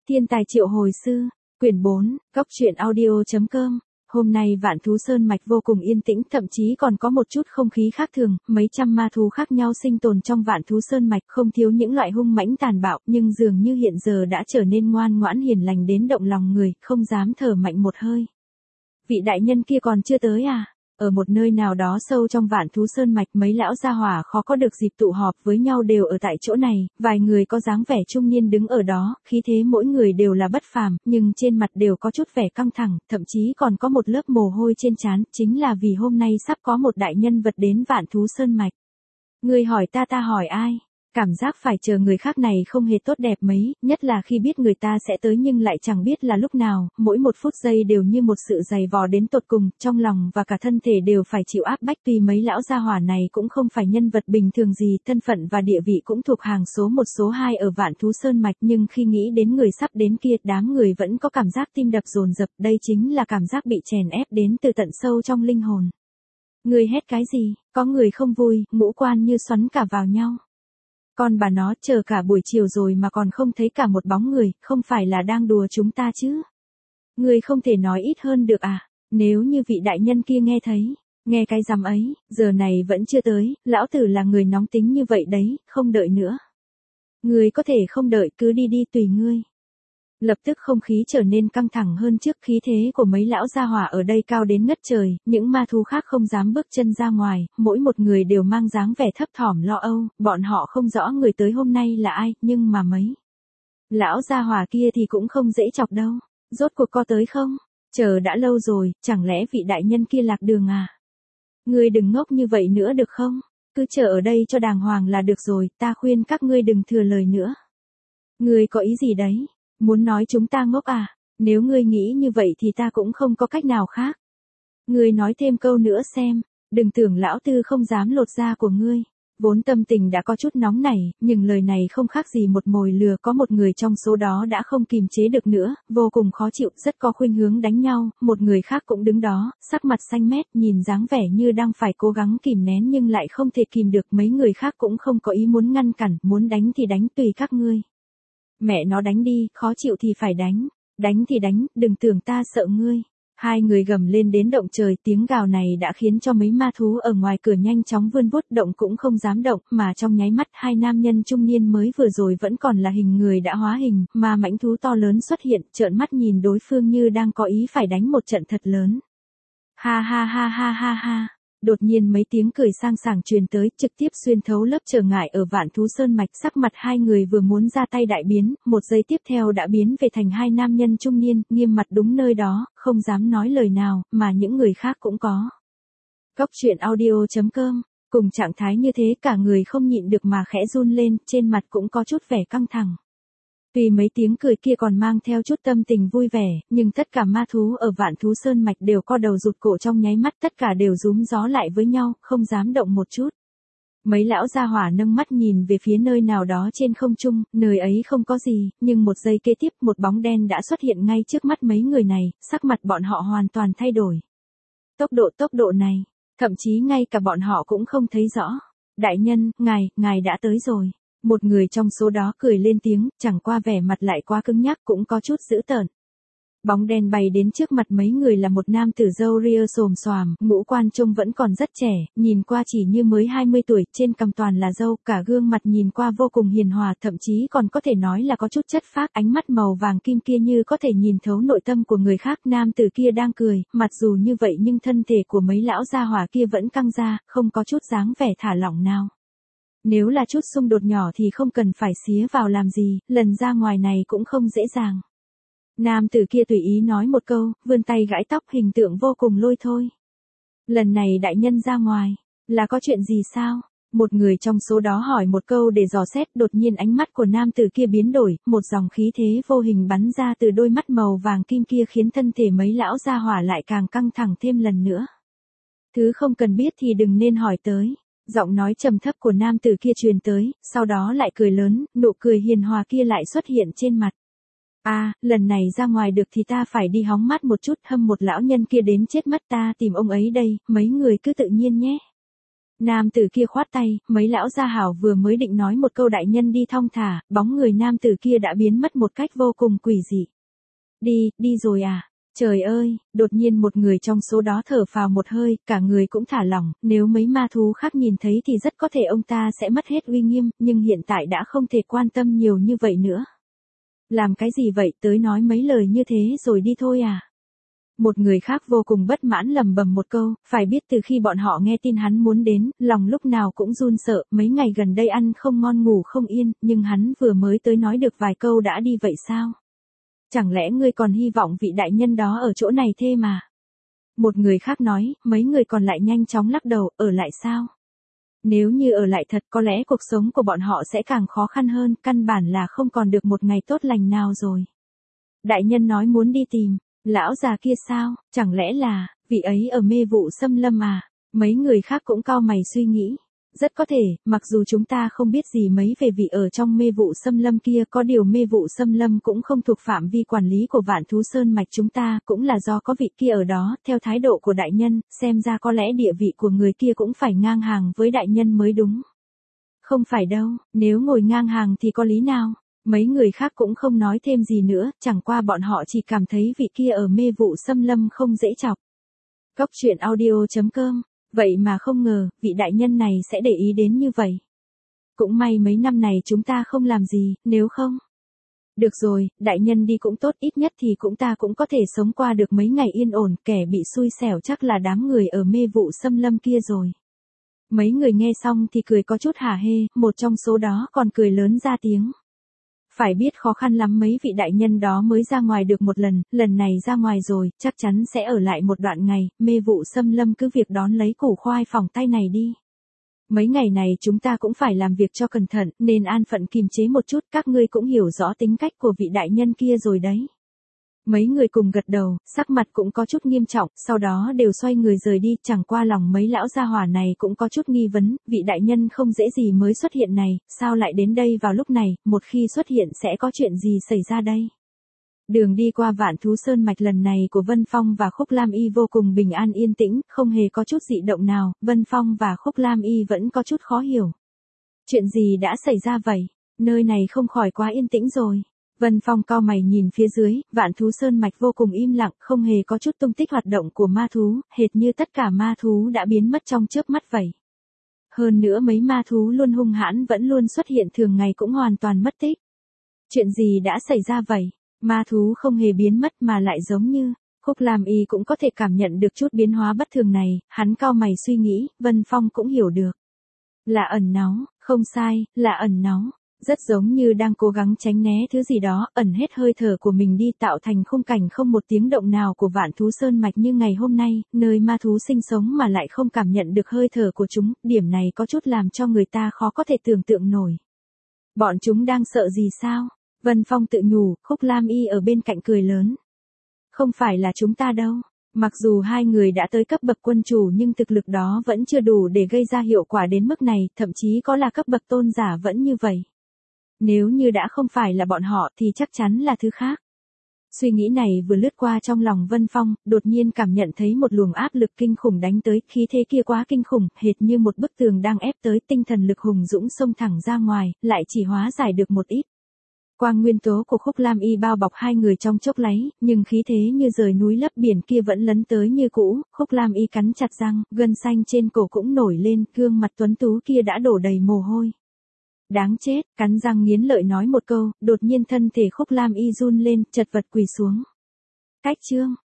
Thiên tài triệu hồi sư, quyển 4, Cóc truyện audio.com. Hôm nay Vạn Thú Sơn Mạch vô cùng yên tĩnh, thậm chí còn có một chút không khí khác thường, mấy trăm ma thú khác nhau sinh tồn trong Vạn Thú Sơn Mạch, không thiếu những loại hung mãnh tàn bạo, nhưng dường như hiện giờ đã trở nên ngoan ngoãn hiền lành đến động lòng người, không dám thở mạnh một hơi. Vị đại nhân kia còn chưa tới à? Ở một nơi nào đó sâu trong Vạn Thú Sơn Mạch, mấy lão gia hỏa khó có được dịp tụ họp với nhau đều ở tại chỗ này, vài người có dáng vẻ trung niên đứng ở đó, khí thế mỗi người đều là bất phàm, nhưng trên mặt đều có chút vẻ căng thẳng, thậm chí còn có một lớp mồ hôi trên trán, chính là vì hôm nay sắp có một đại nhân vật đến Vạn Thú Sơn Mạch. Người hỏi ta, ta hỏi ai? Cảm giác phải chờ người khác này không hề tốt đẹp mấy, nhất là khi biết người ta sẽ tới nhưng lại chẳng biết là lúc nào, mỗi một phút giây đều như một sự dày vò đến tột cùng, trong lòng và cả thân thể đều phải chịu áp bách. Tuy mấy lão gia hỏa này cũng không phải nhân vật bình thường gì, thân phận và địa vị cũng thuộc hàng số 1 số 2 ở Vạn Thú Sơn Mạch, nhưng khi nghĩ đến người sắp đến kia, đám người vẫn có cảm giác tim đập dồn dập, đây chính là cảm giác bị chèn ép đến từ tận sâu trong linh hồn. Người hét cái gì? Có người không vui, ngũ quan như xoắn cả vào nhau. Con bà nó, chờ cả buổi chiều rồi mà còn không thấy cả một bóng người, không phải là đang đùa chúng ta chứ? Người không thể nói ít hơn được à? Nếu như vị đại nhân kia nghe thấy, nghe cái rắm ấy, giờ này vẫn chưa tới, lão tử là người nóng tính như vậy đấy, không đợi nữa. Người có thể không đợi, cứ đi đi tùy ngươi. Lập tức không khí trở nên căng thẳng hơn trước, khí thế của mấy lão gia hỏa ở đây cao đến ngất trời, những ma thú khác không dám bước chân ra ngoài, mỗi một người đều mang dáng vẻ thấp thỏm lo âu, bọn họ không rõ người tới hôm nay là ai, nhưng mà mấy lão gia hỏa kia thì cũng không dễ chọc đâu. Rốt cuộc có tới không? Chờ đã lâu rồi, chẳng lẽ vị đại nhân kia lạc đường à? Ngươi đừng ngốc như vậy nữa được không? Cứ chờ ở đây cho đàng hoàng là được rồi, ta khuyên các ngươi đừng thừa lời nữa. Ngươi có ý gì đấy? Muốn nói chúng ta ngốc à? Nếu ngươi nghĩ như vậy thì ta cũng không có cách nào khác. Ngươi nói thêm câu nữa xem, đừng tưởng lão tư không dám lột da của ngươi. Vốn tâm tình đã có chút nóng nảy, nhưng lời này không khác gì một mồi lừa, có một người trong số đó đã không kìm chế được nữa, vô cùng khó chịu, rất có khuynh hướng đánh nhau, một người khác cũng đứng đó, sắc mặt xanh mét, nhìn dáng vẻ như đang phải cố gắng kìm nén nhưng lại không thể kìm được, mấy người khác cũng không có ý muốn ngăn cản, muốn đánh thì đánh tùy các ngươi. Mẹ nó đánh đi, khó chịu thì phải đánh thì đánh, đừng tưởng ta sợ ngươi. Hai người gầm lên đến động trời, tiếng gào này đã khiến cho mấy ma thú ở ngoài cửa nhanh chóng vươn vuốt, động cũng không dám động, mà trong nháy mắt hai nam nhân trung niên mới vừa rồi vẫn còn là hình người đã hóa hình, mà mãnh thú to lớn xuất hiện, trợn mắt nhìn đối phương như đang có ý phải đánh một trận thật lớn. Ha ha ha ha ha ha. Đột nhiên mấy tiếng cười sang sảng truyền tới, trực tiếp xuyên thấu lớp trở ngại ở Vạn Thú Sơn Mạch, sắc mặt hai người vừa muốn ra tay đại biến, một giây tiếp theo đã biến về thành hai nam nhân trung niên, nghiêm mặt đúng nơi đó, không dám nói lời nào, mà những người khác cũng có. Cóc truyện audio.com, cùng trạng thái như thế cả người không nhịn được mà khẽ run lên, trên mặt cũng có chút vẻ căng thẳng. Tuy mấy tiếng cười kia còn mang theo chút tâm tình vui vẻ, nhưng tất cả ma thú ở Vạn Thú Sơn Mạch đều co đầu rụt cổ trong nháy mắt, tất cả đều rúm gió lại với nhau, không dám động một chút. Mấy lão gia hỏa nâng mắt nhìn về phía nơi nào đó trên không trung, nơi ấy không có gì, nhưng một giây kế tiếp một bóng đen đã xuất hiện ngay trước mắt mấy người này, sắc mặt bọn họ hoàn toàn thay đổi. Tốc độ này, thậm chí ngay cả bọn họ cũng không thấy rõ. Đại nhân, ngài đã tới rồi. Một người trong số đó cười lên tiếng, chẳng qua vẻ mặt lại quá cứng nhắc, cũng có chút dữ tợn. Bóng đen bay đến trước mặt mấy người là một nam tử râu ria xồm xoàm, ngũ quan trông vẫn còn rất trẻ, nhìn qua chỉ như mới 20 tuổi, trên cằm toàn là râu, cả gương mặt nhìn qua vô cùng hiền hòa, thậm chí còn có thể nói là có chút chất phác, ánh mắt màu vàng kim kia như có thể nhìn thấu nội tâm của người khác. Nam tử kia đang cười, mặc dù như vậy nhưng thân thể của mấy lão gia hỏa kia vẫn căng ra, không có chút dáng vẻ thả lỏng nào. Nếu là chút xung đột nhỏ thì không cần phải xía vào làm gì, lần ra ngoài này cũng không dễ dàng. Nam tử kia tùy ý nói một câu, vươn tay gãi tóc, hình tượng vô cùng lôi thôi. Lần này đại nhân ra ngoài, là có chuyện gì sao? Một người trong số đó hỏi một câu để dò xét, đột nhiên ánh mắt của nam tử kia biến đổi, một dòng khí thế vô hình bắn ra từ đôi mắt màu vàng kim kia khiến thân thể mấy lão gia hỏa lại càng căng thẳng thêm lần nữa. Thứ không cần biết thì đừng nên hỏi tới. Giọng nói trầm thấp của nam tử kia truyền tới, sau đó lại cười lớn, nụ cười hiền hòa kia lại xuất hiện trên mặt. Lần này ra ngoài được thì ta phải đi hóng mát một chút, hâm một lão nhân kia đến chết mất, ta tìm ông ấy đây, mấy người cứ tự nhiên nhé. Nam tử kia khoát tay, mấy lão gia hảo vừa mới định nói một câu đại nhân đi thong thả, bóng người nam tử kia đã biến mất một cách vô cùng quỷ dị. Đi rồi à? Trời ơi, đột nhiên một người trong số đó thở phào một hơi, cả người cũng thả lỏng, nếu mấy ma thú khác nhìn thấy thì rất có thể ông ta sẽ mất hết uy nghiêm, nhưng hiện tại đã không thể quan tâm nhiều như vậy nữa. Làm cái gì vậy, tới nói mấy lời như thế rồi đi thôi à? Một người khác vô cùng bất mãn lầm bầm một câu, phải biết từ khi bọn họ nghe tin hắn muốn đến, lòng lúc nào cũng run sợ, mấy ngày gần đây ăn không ngon ngủ không yên, nhưng hắn vừa mới tới nói được vài câu đã đi vậy sao? Chẳng lẽ ngươi còn hy vọng vị đại nhân đó ở chỗ này thế mà? Một người khác nói, mấy người còn lại nhanh chóng lắc đầu, ở lại sao? Nếu như ở lại thật có lẽ cuộc sống của bọn họ sẽ càng khó khăn hơn, căn bản là không còn được một ngày tốt lành nào rồi. Đại nhân nói muốn đi tìm, lão già kia sao, chẳng lẽ là, vị ấy ở mê vụ xâm lâm à? Mấy người khác cũng cau mày suy nghĩ. Rất có thể, mặc dù chúng ta không biết gì mấy về vị ở trong mê vụ xâm lâm kia, có điều mê vụ xâm lâm cũng không thuộc phạm vi quản lý của Vạn Thú Sơn Mạch chúng ta, cũng là do có vị kia ở đó, theo thái độ của đại nhân, xem ra có lẽ địa vị của người kia cũng phải ngang hàng với đại nhân mới đúng. Không phải đâu, nếu ngồi ngang hàng thì có lý nào? Mấy người khác cũng không nói thêm gì nữa, chẳng qua bọn họ chỉ cảm thấy vị kia ở mê vụ xâm lâm không dễ chọc. Góc truyện audio.com. Vậy mà không ngờ, vị đại nhân này sẽ để ý đến như vậy. Cũng may mấy năm này chúng ta không làm gì, nếu không. Được rồi, đại nhân đi cũng tốt, ít nhất thì ta cũng có thể sống qua được mấy ngày yên ổn, kẻ bị xui xẻo chắc là đám người ở mê vụ xâm lâm kia rồi. Mấy người nghe xong thì cười có chút hả hê, một trong số đó còn cười lớn ra tiếng. Phải biết khó khăn lắm mấy vị đại nhân đó mới ra ngoài được một lần này ra ngoài rồi, chắc chắn sẽ ở lại một đoạn ngày, mê vụ xâm lâm cứ việc đón lấy củ khoai phỏng tay này đi. Mấy ngày này chúng ta cũng phải làm việc cho cẩn thận, nên an phận kiềm chế một chút, các ngươi cũng hiểu rõ tính cách của vị đại nhân kia rồi đấy. Mấy người cùng gật đầu, sắc mặt cũng có chút nghiêm trọng, sau đó đều xoay người rời đi, chẳng qua lòng mấy lão gia hỏa này cũng có chút nghi vấn, vị đại nhân không dễ gì mới xuất hiện này, sao lại đến đây vào lúc này, một khi xuất hiện sẽ có chuyện gì xảy ra đây? Đường đi qua Vạn Thú Sơn Mạch lần này của Vân Phong và Khúc Lam Y vô cùng bình an yên tĩnh, không hề có chút dị động nào, Vân Phong và Khúc Lam Y vẫn có chút khó hiểu. Chuyện gì đã xảy ra vậy? Nơi này không khỏi quá yên tĩnh rồi. Vân Phong cau mày nhìn phía dưới, Vạn Thú Sơn Mạch vô cùng im lặng, không hề có chút tung tích hoạt động của ma thú, hệt như tất cả ma thú đã biến mất trong chớp mắt vậy. Hơn nữa mấy ma thú luôn hung hãn vẫn luôn xuất hiện thường ngày cũng hoàn toàn mất tích. Chuyện gì đã xảy ra vậy? Ma thú không hề biến mất mà lại giống như, Khúc Lam Y cũng có thể cảm nhận được chút biến hóa bất thường này, hắn cau mày suy nghĩ, Vân Phong cũng hiểu được. Là ẩn náu, không sai, là ẩn náu. Rất giống như đang cố gắng tránh né thứ gì đó, ẩn hết hơi thở của mình đi tạo thành khung cảnh không một tiếng động nào của Vạn Thú Sơn Mạch như ngày hôm nay, nơi ma thú sinh sống mà lại không cảm nhận được hơi thở của chúng, điểm này có chút làm cho người ta khó có thể tưởng tượng nổi. Bọn chúng đang sợ gì sao? Vân Phong tự nhủ, Khúc Lam Y ở bên cạnh cười lớn. Không phải là chúng ta đâu. Mặc dù hai người đã tới cấp bậc quân chủ nhưng thực lực đó vẫn chưa đủ để gây ra hiệu quả đến mức này, thậm chí có là cấp bậc tôn giả vẫn như vậy. Nếu như đã không phải là bọn họ thì chắc chắn là thứ khác. Suy nghĩ này vừa lướt qua trong lòng Vân Phong, đột nhiên cảm nhận thấy một luồng áp lực kinh khủng đánh tới, khí thế kia quá kinh khủng, hệt như một bức tường đang ép tới, tinh thần lực hùng dũng xông thẳng ra ngoài, lại chỉ hóa giải được một ít. Quang nguyên tố của Khúc Lam Y bao bọc hai người trong chốc lát, nhưng khí thế như rời núi lấp biển kia vẫn lấn tới như cũ, Khúc Lam Y cắn chặt răng, gân xanh trên cổ cũng nổi lên, gương mặt tuấn tú kia đã đổ đầy mồ hôi. Đáng chết, cắn răng nghiến lợi nói một câu, đột nhiên thân thể Khúc Lam Y run lên, chật vật quỳ xuống. Cách chương